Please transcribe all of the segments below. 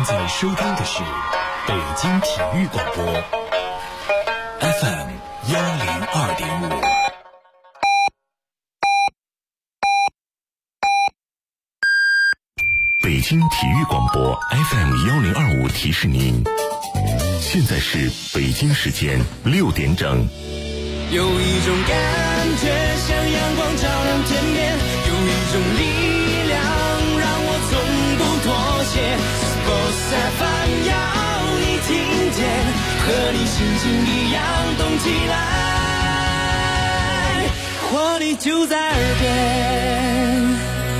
在收听的是北京体育广播 FM 102.5。北京体育广播 FM 1025提示您，现在是北京时间6点整。 有一种感觉像阳光照亮天边，有一种力量让我从不妥协。Sports FM 要你听见，和你心情一样动起来，活力就在耳边。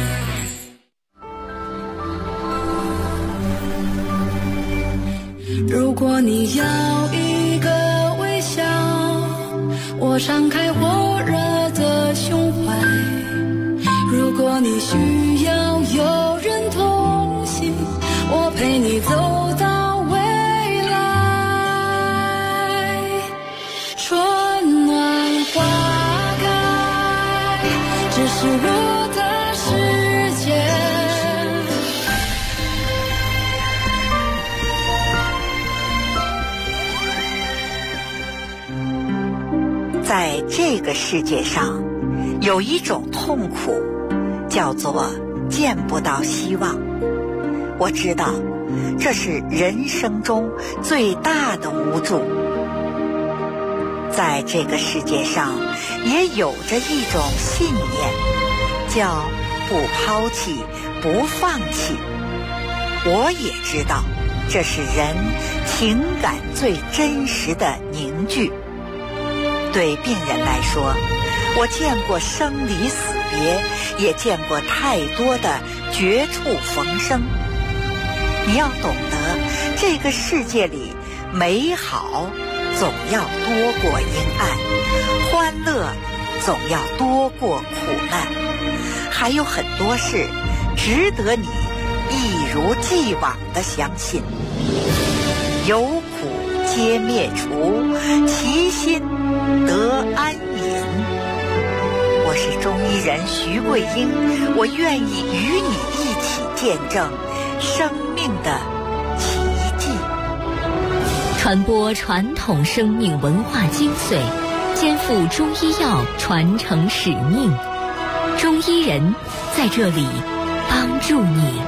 如果你要一个微笑，我敞开火热的胸怀。如果你需要有人同行，我陪你走到未来。春暖花开，这是我的世界。 在这个世界上，有一种痛苦，叫做见不到希望。我知道，这是人生中最大的无助。在这个世界上，也有着一种信念，叫不抛弃，不放弃。我也知道，这是人情感最真实的凝聚。对病人来说，我见过生离死别，也见过太多的绝处逢生。你要懂得，这个世界里美好总要多过阴暗，欢乐总要多过苦难，还有很多事值得你一如既往地相信。有苦皆灭除，其心得安隐。我是中医人徐桂英，我愿意与你一起见证生命的奇迹， 传播传统生命文化精髓，肩负中医药传承使命。中医人在这里帮助你。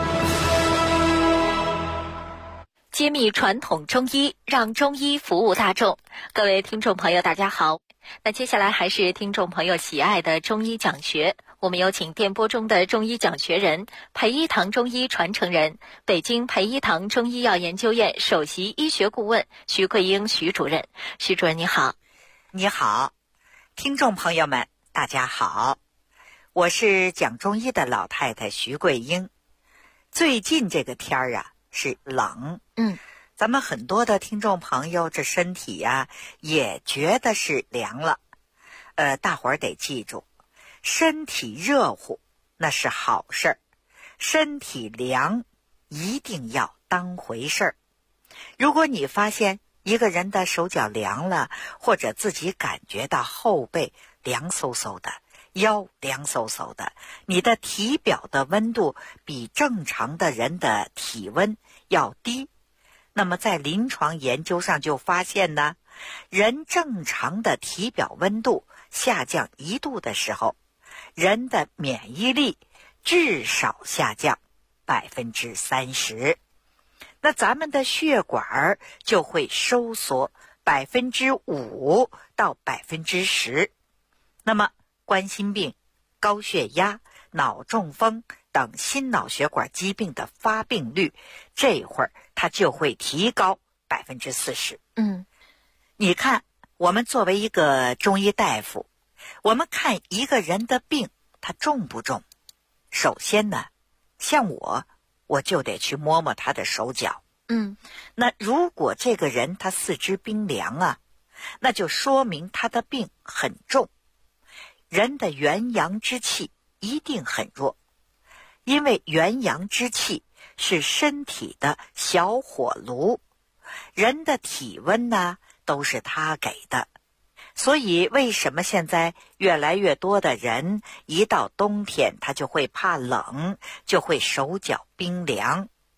揭秘传统中医，让中医服务大众。各位听众朋友大家好，那接下来还是听众朋友喜爱的中医讲学，我们有请电波中的中医讲学人，培一堂中医传承人，北京培一堂中医药研究院首席医学顾问徐桂英徐主任。徐主任你好。 你好，听众朋友们大家好，我是讲中医的老太太徐桂英。最近这个天儿啊是冷，咱们很多的听众朋友这身体呀也觉得是凉了。大伙儿得记住，身体热乎那是好事儿，身体凉一定要当回事儿。如果你发现一个人的手脚凉了，或者自己感觉到后背凉飕飕的，腰凉飕飕的，你的体表的温度比正常的人的体温要低，那么在临床研究上就发现呢，人正常的体表温度下降1度的时候，人的免疫力至少下降30%，那咱们的血管就会收缩5%到10%。那么冠心病、高血压、脑中风等心脑血管疾病的发病率，这会儿它就会提高40%。你看，我们作为一个中医大夫，我们看一个人的病他重不重，首先呢，像我就得去摸摸他的手脚。那如果这个人他四肢冰凉啊，那就说明他的病很重。人的元阳之气一定很弱，因为元阳之气是身体的小火炉，人的体温呢都是他给的。所以为什么现在越来越多的人一到冬天他就会怕冷，就会手脚冰凉？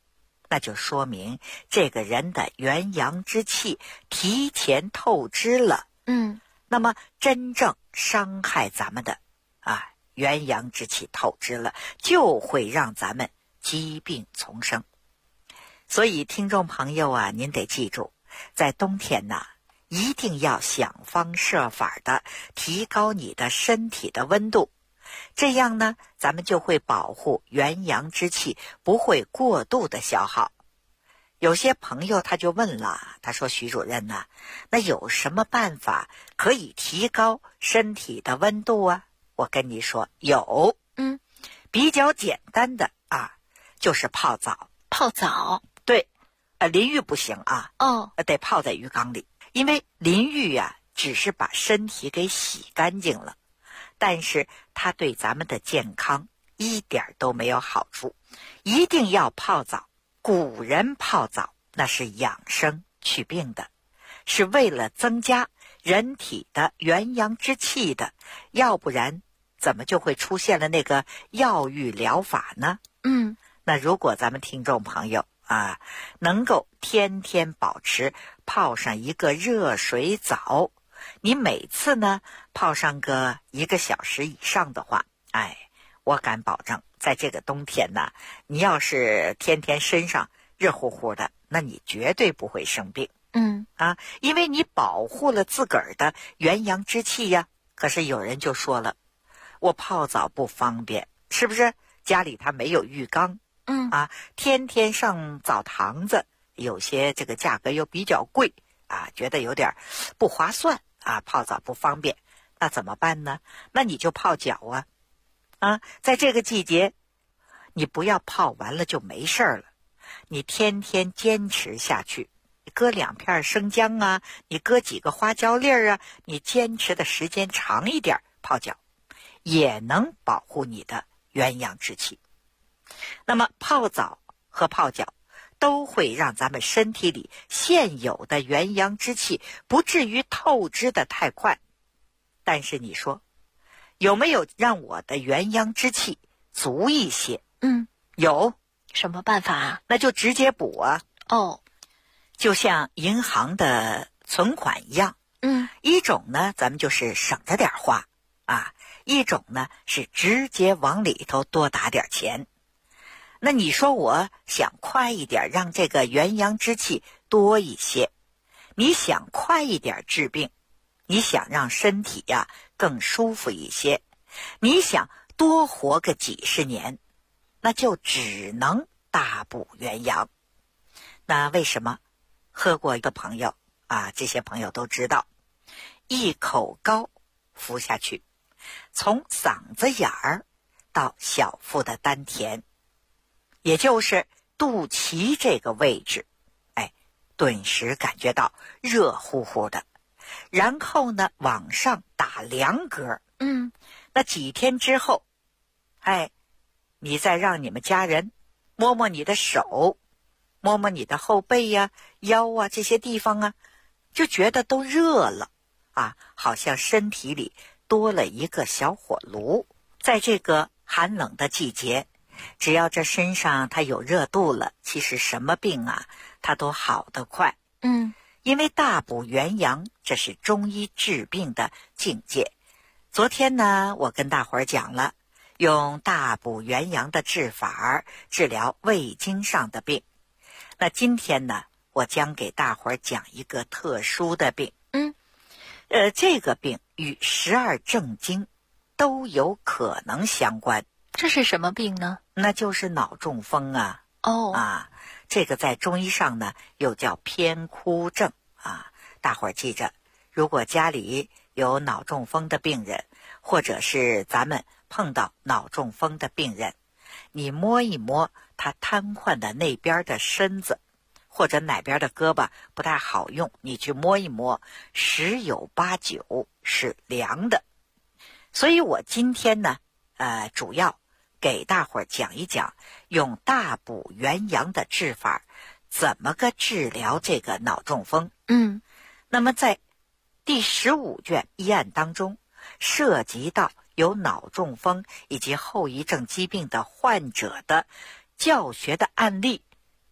那就说明这个人的元阳之气提前透支了。那么真正伤害咱们的元阳之气透支了，就会让咱们疾病丛生。所以听众朋友啊，您得记住，在冬天呢，一定要想方设法的提高你的身体的温度，这样呢，咱们就会保护元阳之气不会过度的消耗。有些朋友他就问了，他说徐主任呢，那有什么办法可以提高身体的温度啊？我跟你说有，比较简单的就是泡澡。 泡澡？ 对，淋浴不行啊，得泡在浴缸里，因为淋浴啊只是把身体给洗干净了，但是它对咱们的健康一点都没有好处，一定要泡澡。古人泡澡那是养生祛病的，是为了增加人体的元阳之气的，要不然怎么就会出现了那个药浴疗法呢？那如果咱们听众朋友能够天天保持泡上一个热水澡，你每次呢泡上个1个小时以上的话，我敢保证在这个冬天呢，你要是天天身上热乎乎的，那你绝对不会生病。因为你保护了自个儿的元阳之气呀。可是有人就说了，我泡澡不方便，是不是？家里他没有浴缸，天天上澡堂子，有些这个价格又比较贵觉得有点不划算泡澡不方便，那怎么办呢？那你就泡脚在这个季节，你不要泡完了就没事了，你天天坚持下去，你搁2片生姜你搁几个花椒粒你坚持的时间长一点，泡脚也能保护你的元阳之气。那么泡澡和泡脚都会让咱们身体里现有的元阳之气不至于透支的太快，但是你说有没有让我的元阳之气足一些？有。 什么办法啊？ 那就直接补就像银行的存款一样，一种呢咱们就是省着点花一种呢是直接往里头多打点钱。那你说我想快一点让这个元阳之气多一些，你想快一点治病，你想让身体更舒服一些，你想多活个几十年，那就只能大补元阳。那为什么？喝过的朋友这些朋友都知道，一口膏服下去，从嗓子眼儿到小腹的丹田，也就是肚脐这个位置，顿时感觉到热乎乎的，然后呢往上打2格，那几天之后，你再让你们家人摸摸你的手，摸摸你的后背腰这些地方就觉得都热了好像身体里多了一个小火炉。在这个寒冷的季节，只要这身上它有热度了，其实什么病它都好得快。因为大补元阳，这是中医治病的境界。昨天呢，我跟大伙儿讲了用大补元阳的治法治疗胃经上的病。那今天呢，我将给大伙儿讲一个特殊的病。这个病与12正经都有可能相关。 这是什么病呢？ 那就是脑中风这个在中医上呢又叫偏枯症大伙儿记着，如果家里有脑中风的病人，或者是咱们碰到脑中风的病人，你摸一摸他瘫痪的那边的身子，或者哪边的胳膊不太好用，你去摸一摸，10有89是凉的。所以我今天呢主要给大伙儿讲一讲用大补元阳的治法怎么个治疗这个脑中风。那么在第15卷医案当中，涉及到有脑中风以及后遗症疾病的患者的教学的案例，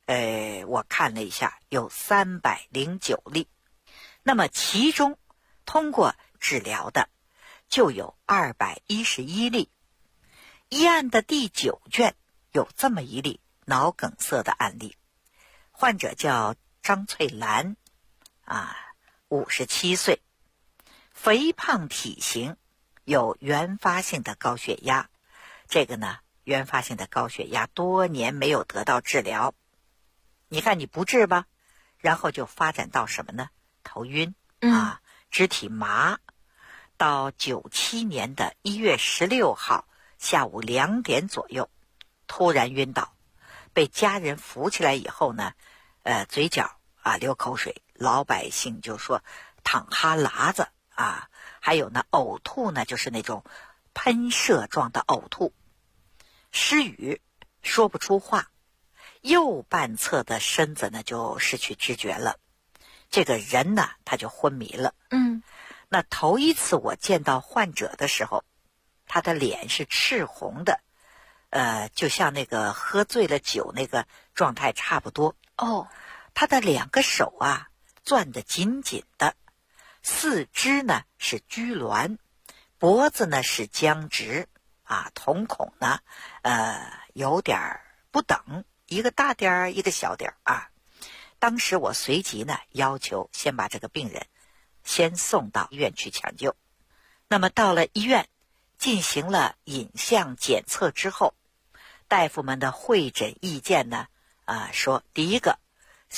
我看了一下，有309例。那么其中通过治疗的就有211例。一案的第9卷有这么一例脑梗塞的案例，患者叫张翠兰，57岁，肥胖体型，有原发性的高血压。这个呢，原发性的高血压多年没有得到治疗，你看你不治吧，然后就发展到什么呢？头晕肢体麻，到97年的1月16号下午2点左右突然晕倒，被家人扶起来以后呢，嘴角流口水，老百姓就说淌哈喇子还有呢呕吐呢，就是那种喷射状的呕吐，失语，说不出话，右半侧的身子呢就失去知觉了，这个人呢他就昏迷了。那头一次我见到患者的时候，他的脸是赤红的，就像那个喝醉了酒那个状态差不多。他的2个手攥得紧紧的，四肢呢是拘挛，脖子呢是僵直瞳孔呢有点不等，一个大点儿一个小点儿当时我随即呢要求先把这个病人先送到医院去抢救。那么到了医院进行了影像检测之后，大夫们的会诊意见呢说，第一个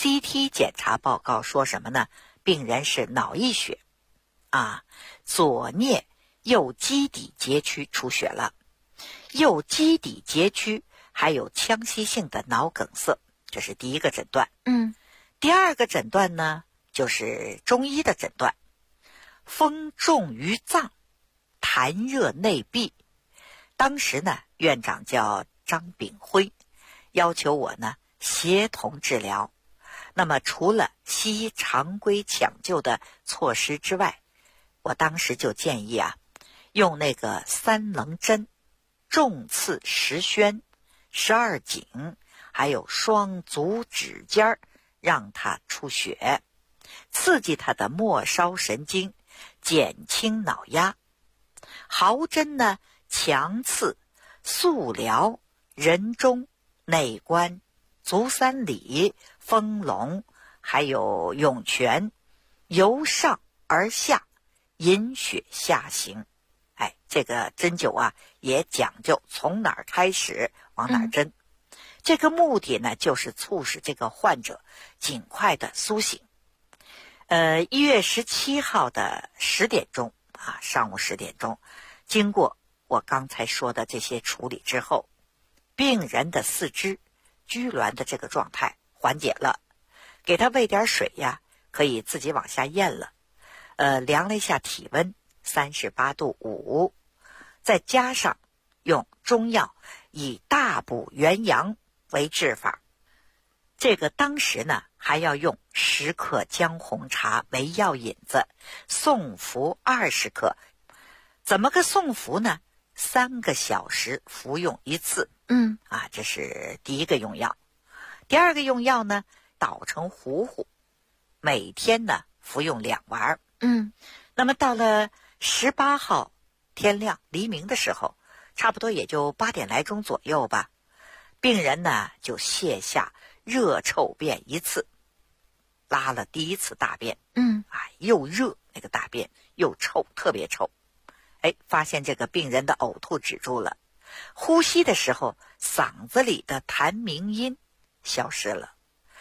CT 检查报告说什么呢？病人是脑溢血左颞右基底节区出血了，右基底节区还有腔隙性的脑梗塞，这是第一个诊断。第二个诊断呢，就是中医的诊断，风重于脏，痰热内闭。当时呢，院长叫张炳辉，要求我呢协同治疗。那么除了西医常规抢救的措施之外，我当时就建议用那个3棱针，重刺10宣、12井，还有双足指尖，让它出血，刺激它的末梢神经，减轻脑压。毫针呢强刺速疗人中、内关、足三里、丰隆，还有涌泉，由上而下，引血下行。这个针灸也讲究从哪儿开始往哪儿针。这个目的呢，就是促使这个患者尽快的苏醒。1月17号的10点钟上午10点钟，经过我刚才说的这些处理之后，病人的四肢拘挛的这个状态缓解了，给他喂点水可以自己往下咽了。量了一下体温38度5，再加上用中药以大补元阳为治法。这个当时呢还要用10克姜红茶为药引子，送服20克。怎么个送服呢？3个小时服用1次。这是第一个用药。第二个用药呢，捣成糊糊，每天呢服用2丸。那么到了18号天亮黎明的时候，差不多也就8点来钟左右吧，病人呢就泻下热臭便1次，拉了第1次大便。又热，那个大便又臭，特别臭。发现这个病人的呕吐止住了，呼吸的时候嗓子里的痰鸣音消失了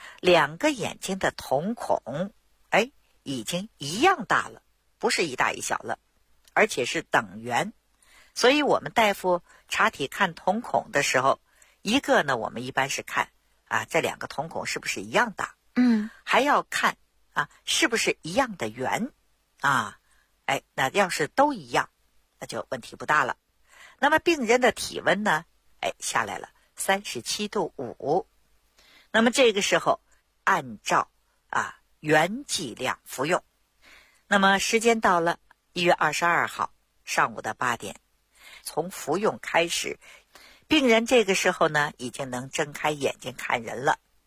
，2个眼睛的瞳孔已经一样大了，不是一大一小了，而且是等圆。所以我们大夫查体看瞳孔的时候，一个呢我们一般是看这2个瞳孔是不是一样大，还要看是不是一样的圆那要是都一样，那就问题不大了。那么病人的体温呢下来了37度5，那么这个时候按照原剂量服用。那么时间到了1月22号上午的8点，从服用开始，病人这个时候呢已经能睁开眼睛看人了。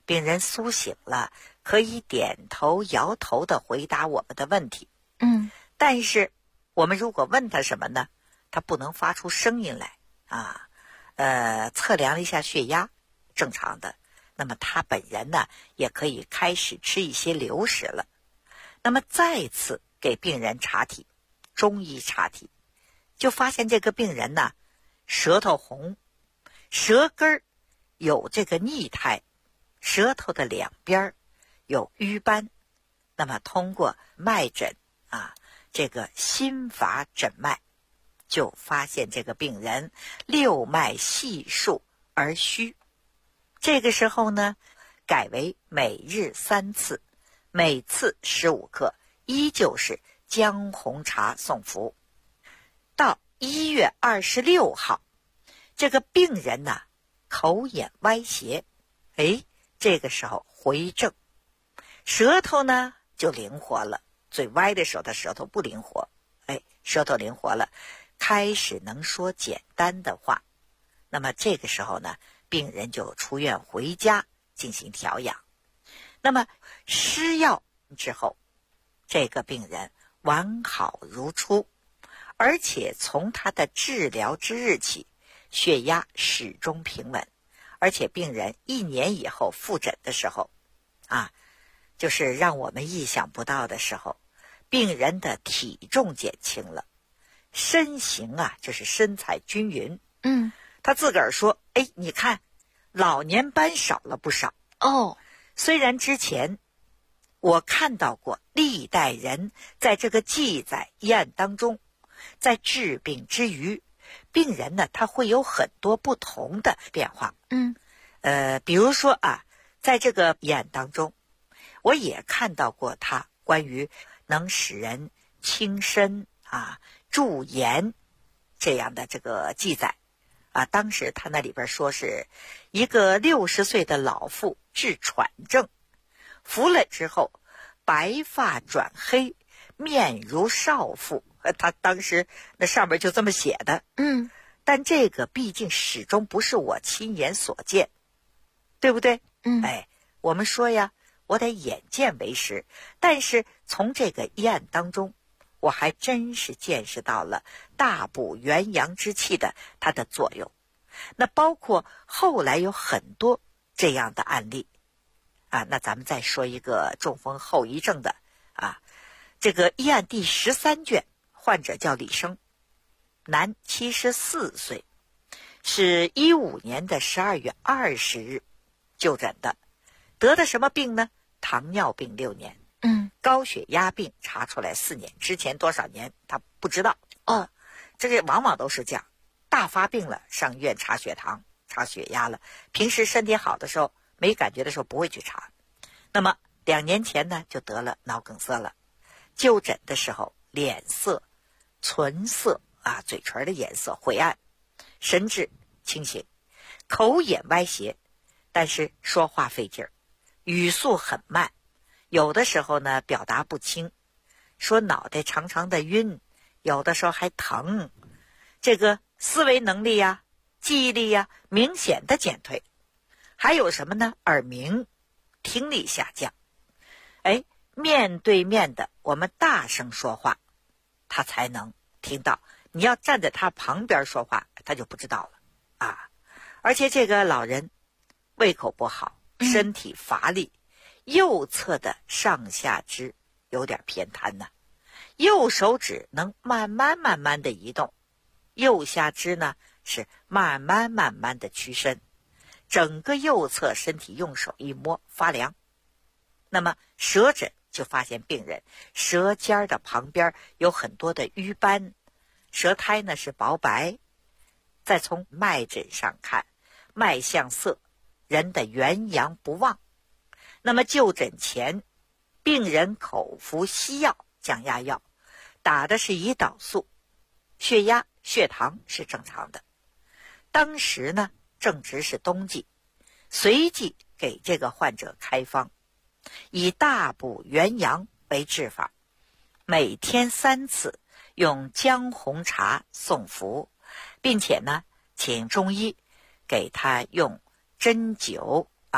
病人苏醒了，可以点头摇头的回答我们的问题。但是我们如果问他什么呢？他不能发出声音来啊。测量了一下血压，正常的。那么他本人呢，也可以开始吃一些流食了。那么再次给病人查体，中医查体，就发现这个病人呢，舌头红，舌根有这个腻苔，舌头的两边有瘀斑。那么通过脉诊这个心法诊脉，就发现这个病人六脉细数而虚。这个时候呢，改为每日3次，每次15克，依旧是姜红茶送服。到1月26号，这个病人呢，口眼歪斜，这个时候回正，舌头呢就灵活了。嘴歪的时候，他舌头不灵活，舌头灵活了，开始能说简单的话。那么这个时候呢，病人就出院回家进行调养。那么施药之后，这个病人完好如初，而且从他的治疗之日起，血压始终平稳，而且病人1年以后复诊的时候就是让我们意想不到的时候，病人的体重减轻了，身形就是身材均匀。他自个儿说，你看老年斑少了不少。虽然之前我看到过历代人在这个记载医案当中，在治病之余，病人呢他会有很多不同的变化。比如说在这个医案当中，我也看到过他关于能使人轻身驻颜这样的这个记载当时他那里边说是一个60岁的老妇治喘症，服了之后白发转黑，面如少妇。他当时那上面就这么写的。但这个毕竟始终不是我亲眼所见，对不对？我们说呀，我得眼见为实。但是从这个医案当中，我还真是见识到了大补元阳之气的它的作用。那包括后来有很多这样的案例那咱们再说一个中风后遗症的这个医案第13卷，患者叫李生，男，74岁，是15年的12月20日就诊的，得的什么病呢？糖尿病6年，高血压病查出来4年，之前多少年他不知道。这个往往都是这样，大发病了上医院查血糖查血压了，平时身体好的时候没感觉的时候不会去查。那么2年前呢就得了脑梗塞了，就诊的时候脸色唇色嘴唇的颜色灰暗，神志清醒，口眼歪斜，但是说话费劲儿，语速很慢，有的时候呢表达不清，说脑袋常常的晕，有的时候还疼，这个思维能力记忆力明显的减退。还有什么呢？耳鸣，听力下降。面对面的我们大声说话他才能听到，你要站在他旁边说话他就不知道了而且这个老人胃口不好，身体乏力，右侧的上下肢有点偏瘫右手指能慢慢的移动，右下肢呢是慢慢的屈伸，整个右侧身体用手一摸发凉。那么舌诊就发现病人舌尖的旁边有很多的瘀斑，舌苔呢是薄白。再从脉诊上看，脉象色，人的元阳不旺。那么就诊前，病人口服西药降压药，打的是胰岛素，血压血糖是正常的。当时呢正值是冬季，随即给这个患者开方，以大补元阳为治法，每天3次，用姜红茶送服，并且呢请中医给他用针灸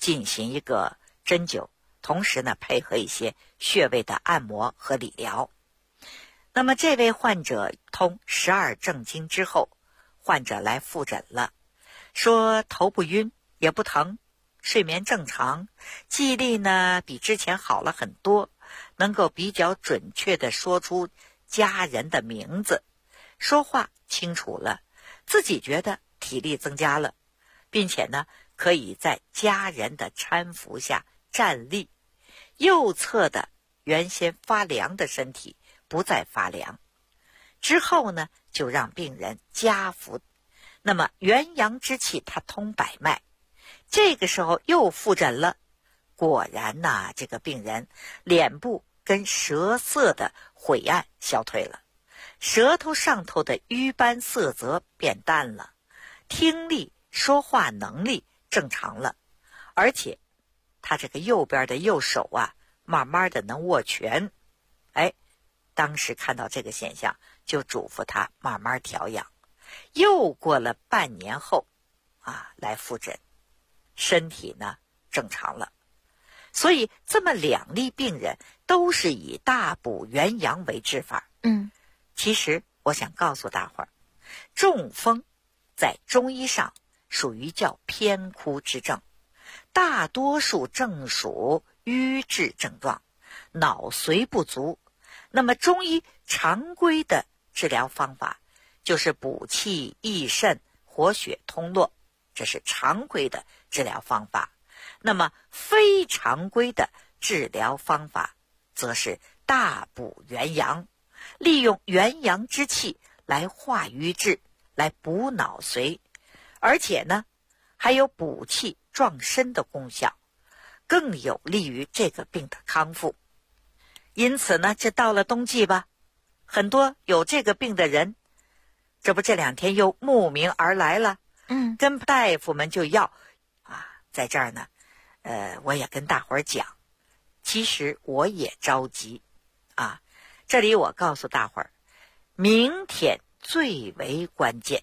进行一个针灸，同时呢配合一些穴位的按摩和理疗。那么这位患者通12正经之后，患者来复诊了，说头不晕也不疼，睡眠正常，记忆力呢比之前好了很多，能够比较准确地说出家人的名字，说话清楚了，自己觉得体力增加了，并且呢可以在家人的搀扶下站立，右侧的原先发凉的身体不再发凉。之后呢就让病人加服，那么元阳之气它通百脉。这个时候又复诊了，果然呐，这个病人脸部跟舌色的晦暗消退了，舌头上头的瘀斑色泽变淡了，听力说话能力正常了，而且他这个右边的右手啊慢慢的能握拳。当时看到这个现象，就嘱咐他慢慢调养。又过了半年后来复诊，身体呢正常了。所以这么两例病人都是以大补元阳为治法。其实我想告诉大伙儿，中风在中医上属于叫偏枯之症，大多数正属瘀滞症状，脑髓不足。那么中医常规的治疗方法就是补气益肾，活血通络，这是常规的治疗方法。那么非常规的治疗方法则是大补元阳，利用元阳之气来化瘀滞，来补脑髓，而且呢还有补气壮身的功效，更有利于这个病的康复。因此呢，这到了冬季吧，很多有这个病的人，这不这两天又慕名而来了，跟大夫们就要在这儿呢，我也跟大伙儿讲，其实我也着急这里我告诉大伙儿，明天最为关键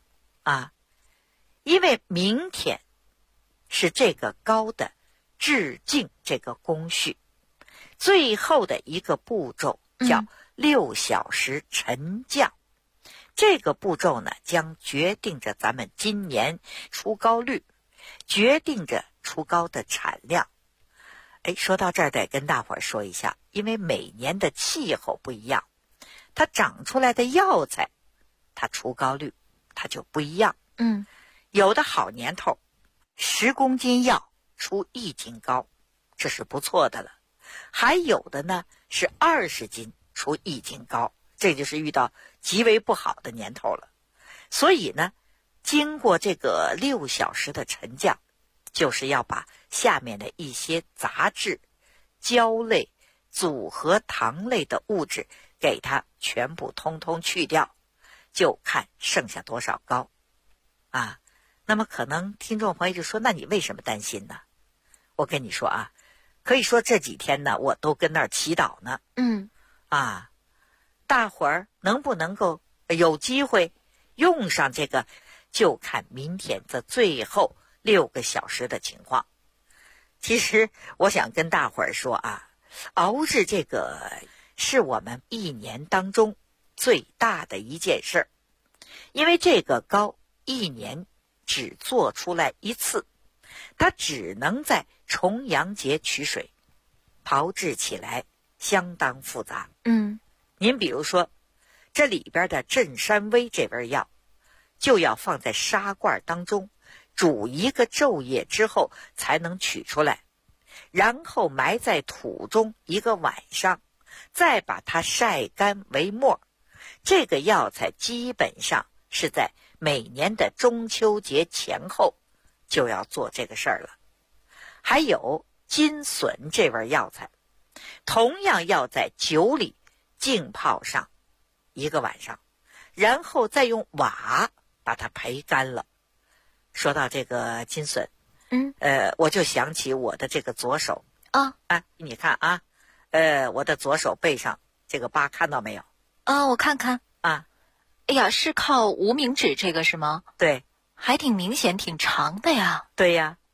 因为明天是这个膏的治静这个工序最后的一个步骤，叫6小时沉降。这个步骤呢，将决定着咱们今年出膏率，决定着出膏的产量。说到这儿得跟大伙儿说一下，因为每年的气候不一样，它长出来的药材，它出膏率它就不一样。有的好年头10公斤药出1斤膏，这是不错的了。还有的呢是20斤出1斤膏，这就是遇到极为不好的年头了。所以呢，经过这个6小时的沉降，就是要把下面的一些杂质、胶类、组合糖类的物质给它全部通通去掉，就看剩下多少膏那么可能听众朋友就说，那你为什么担心呢？我跟你说可以说这几天呢我都跟那儿祈祷呢。大伙儿能不能够有机会用上这个，就看明天这最后6个小时的情况。其实我想跟大伙儿说熬制这个是我们一年当中最大的一件事儿，因为这个膏一年只做出来一次，它只能在重阳节取水，炮制起来相当复杂。您比如说这里边的镇山威这味药，就要放在砂罐当中煮1个昼夜之后才能取出来，然后埋在土中1个晚上，再把它晒干为末。这个药材基本上是在每年的中秋节前后就要做这个事儿了。还有金笋这味药材，同样要在酒里浸泡上1个晚上，然后再用瓦把它焙干了。说到这个金笋，我就想起我的这个左手你看我的左手背上这个疤看到没有？ 我看看哎呀，是靠无名指这个是吗？ 对， 还挺明显，挺长的呀。 对呀。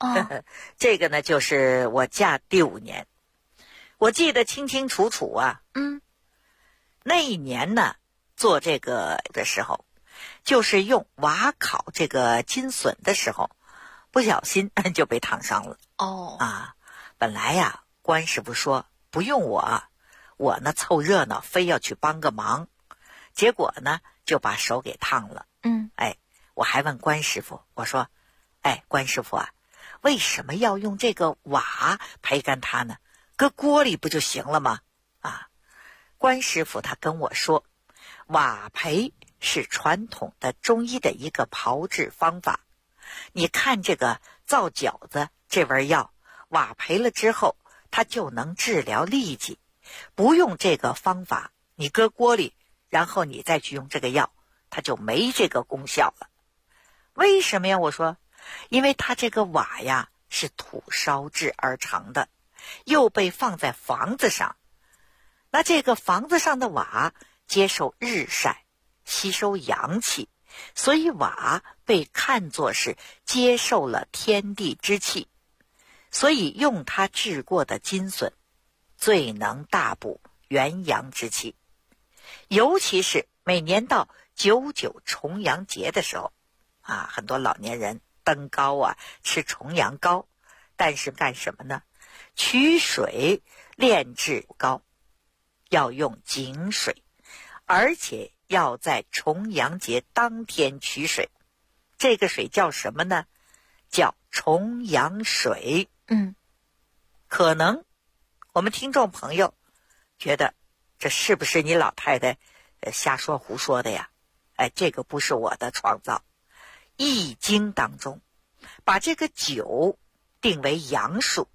这个呢，就是我嫁第5年，我记得清清楚楚啊。那一年呢，做这个的时候，就是用瓦烤这个金笋的时候，不小心就被烫伤了。本来呀，关师傅说不用我呢凑热闹，非要去帮个忙，结果呢就把手给烫了。我还问关师傅，我说，关师傅啊，为什么要用这个瓦焙干它呢？搁锅里不就行了吗？关师傅他跟我说，瓦焙是传统的中医的一个炮制方法。你看这个造饺子这味药，瓦焙了之后，它就能治疗痢疾。不用这个方法，你搁锅里，然后你再去用这个药，它就没这个功效了。为什么呀？我说，因为它这个瓦呀是土烧制而成的，又被放在房子上。那这个房子上的瓦接受日晒，吸收阳气，所以瓦被看作是接受了天地之气，所以用它制过的金笋最能大补元阳之气。尤其是每年到99重阳节的时候很多老年人登高吃重阳糕，但是干什么呢？取水炼制糕，要用井水，而且要在重阳节当天取水。这个水叫什么呢？叫重阳水。可能我们听众朋友觉得这是不是你老太太瞎说胡说的呀？这个不是我的创造。易经当中把这个9定为阳数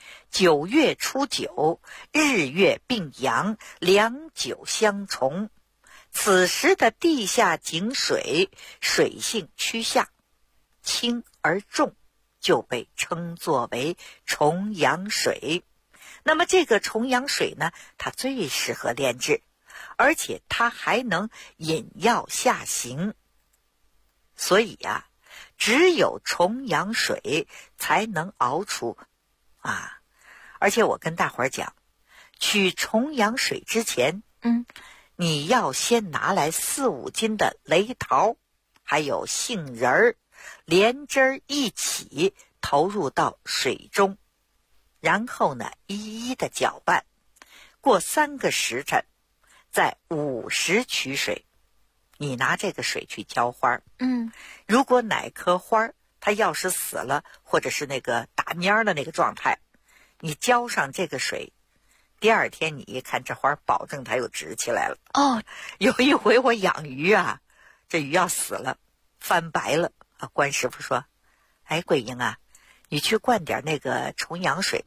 ，9月初9，日月并阳，两九相重。此时的地下井水水性趋下，轻而重，就被称作为重阳水。那么这个重阳水呢，它最适合炼制，而且它还能引药下行。所以只有重阳水才能熬出而且我跟大伙儿讲，取重阳水之前你要先拿来4、5斤的雷桃，还有杏仁儿、莲枝儿一起投入到水中，然后呢一一的搅拌，过3个时辰，再午时取水。你拿这个水去浇花，如果哪棵花它要是死了，或者是那个打蔫的那个状态，你浇上这个水，第2天你一看这花，保证它又直起来了。有一回我养鱼这鱼要死了，翻白了关师傅说，桂英你去灌点那个重阳水。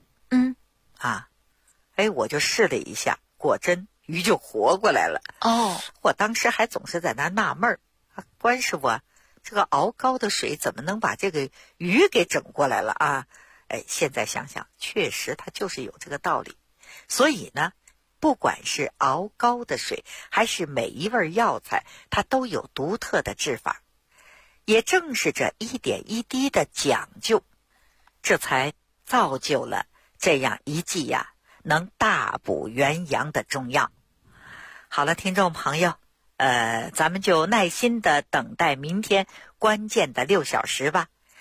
我就试了一下，果真鱼就活过来了。我当时还总是在那纳闷儿，关师傅这个熬糕的水怎么能把这个鱼给整过来了现在想想，确实它就是有这个道理。所以呢，不管是熬糕的水，还是每一味药材，它都有独特的制法。也正是这一点一滴的讲究，这才造就了这样一剂能大补元阳的中药。好了，听众朋友，咱们就耐心的等待明天关键的6小时吧。